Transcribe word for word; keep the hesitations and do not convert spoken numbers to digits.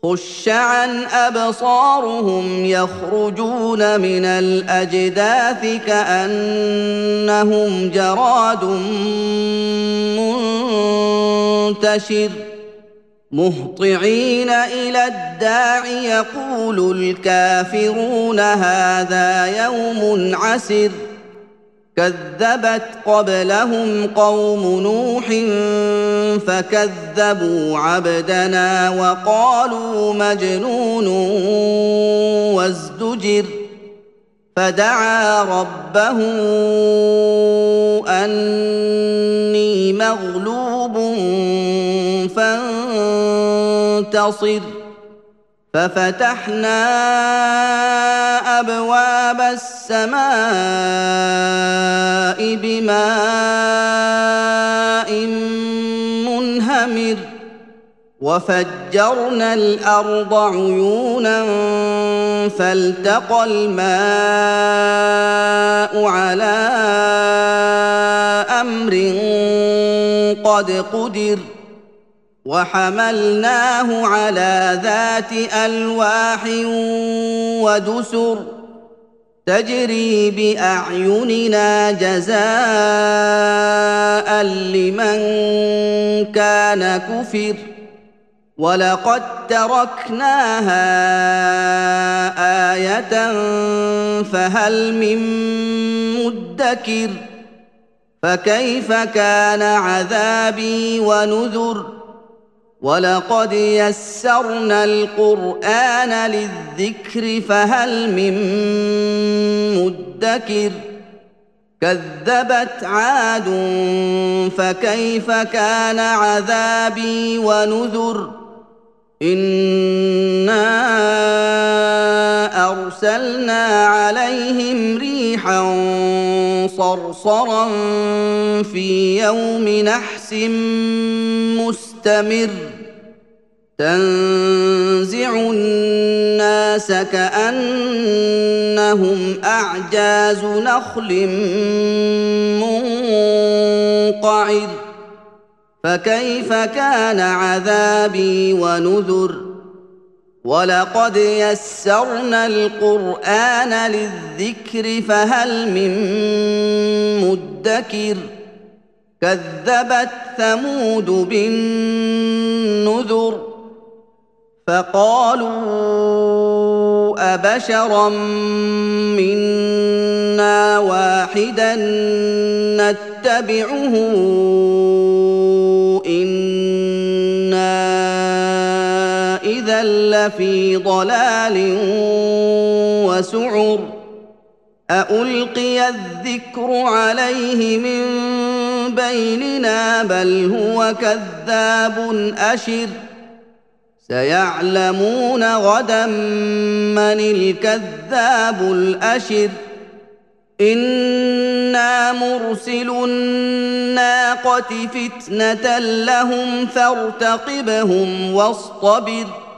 خش عن أبصارهم يخرجون من الأجداث كأنهم جراد منتشر مهطعين إلى الداع يقول الكافرون هذا يوم عسر كذبت قبلهم قوم نوح فكذبوا عبدنا وقالوا مجنون وازدجر فدعا ربه أني مغلوب فانتصر ففتحنا أبواب السماء بماء منهمر وفجرنا الأرض عيونا فالتقى الماء على أمر قد قدر وحملناه على ذات ألواح ودسر تجري بأعيننا جزاء لمن كان كفر ولقد تركناها آية فهل من مدكر فكيف كان عذابي ونذر ولقد يسرنا القرآن للذكر فهل من مدكر كذبت عاد فكيف كان عذابي ونذر إنا أرسلنا عليهم ريحا صرصرا في يوم نحس مستمر تنزع الناس كأنهم أعجاز نخل منقعر فكيف كان عذابي ونذر ولقد يسرنا القرآن للذكر فهل من مدكر كذبت ثمود بالنذر فقالوا أبشرا منا واحدا نتبعه إنا إذا لفي ضلال وسعر أألقي الذكر عليه من بيننا بل هو كذاب أشر سيعلمون غدا من الكذاب الأشر إنا مرسل الناقة فتنة لهم فارتقبهم واصطبر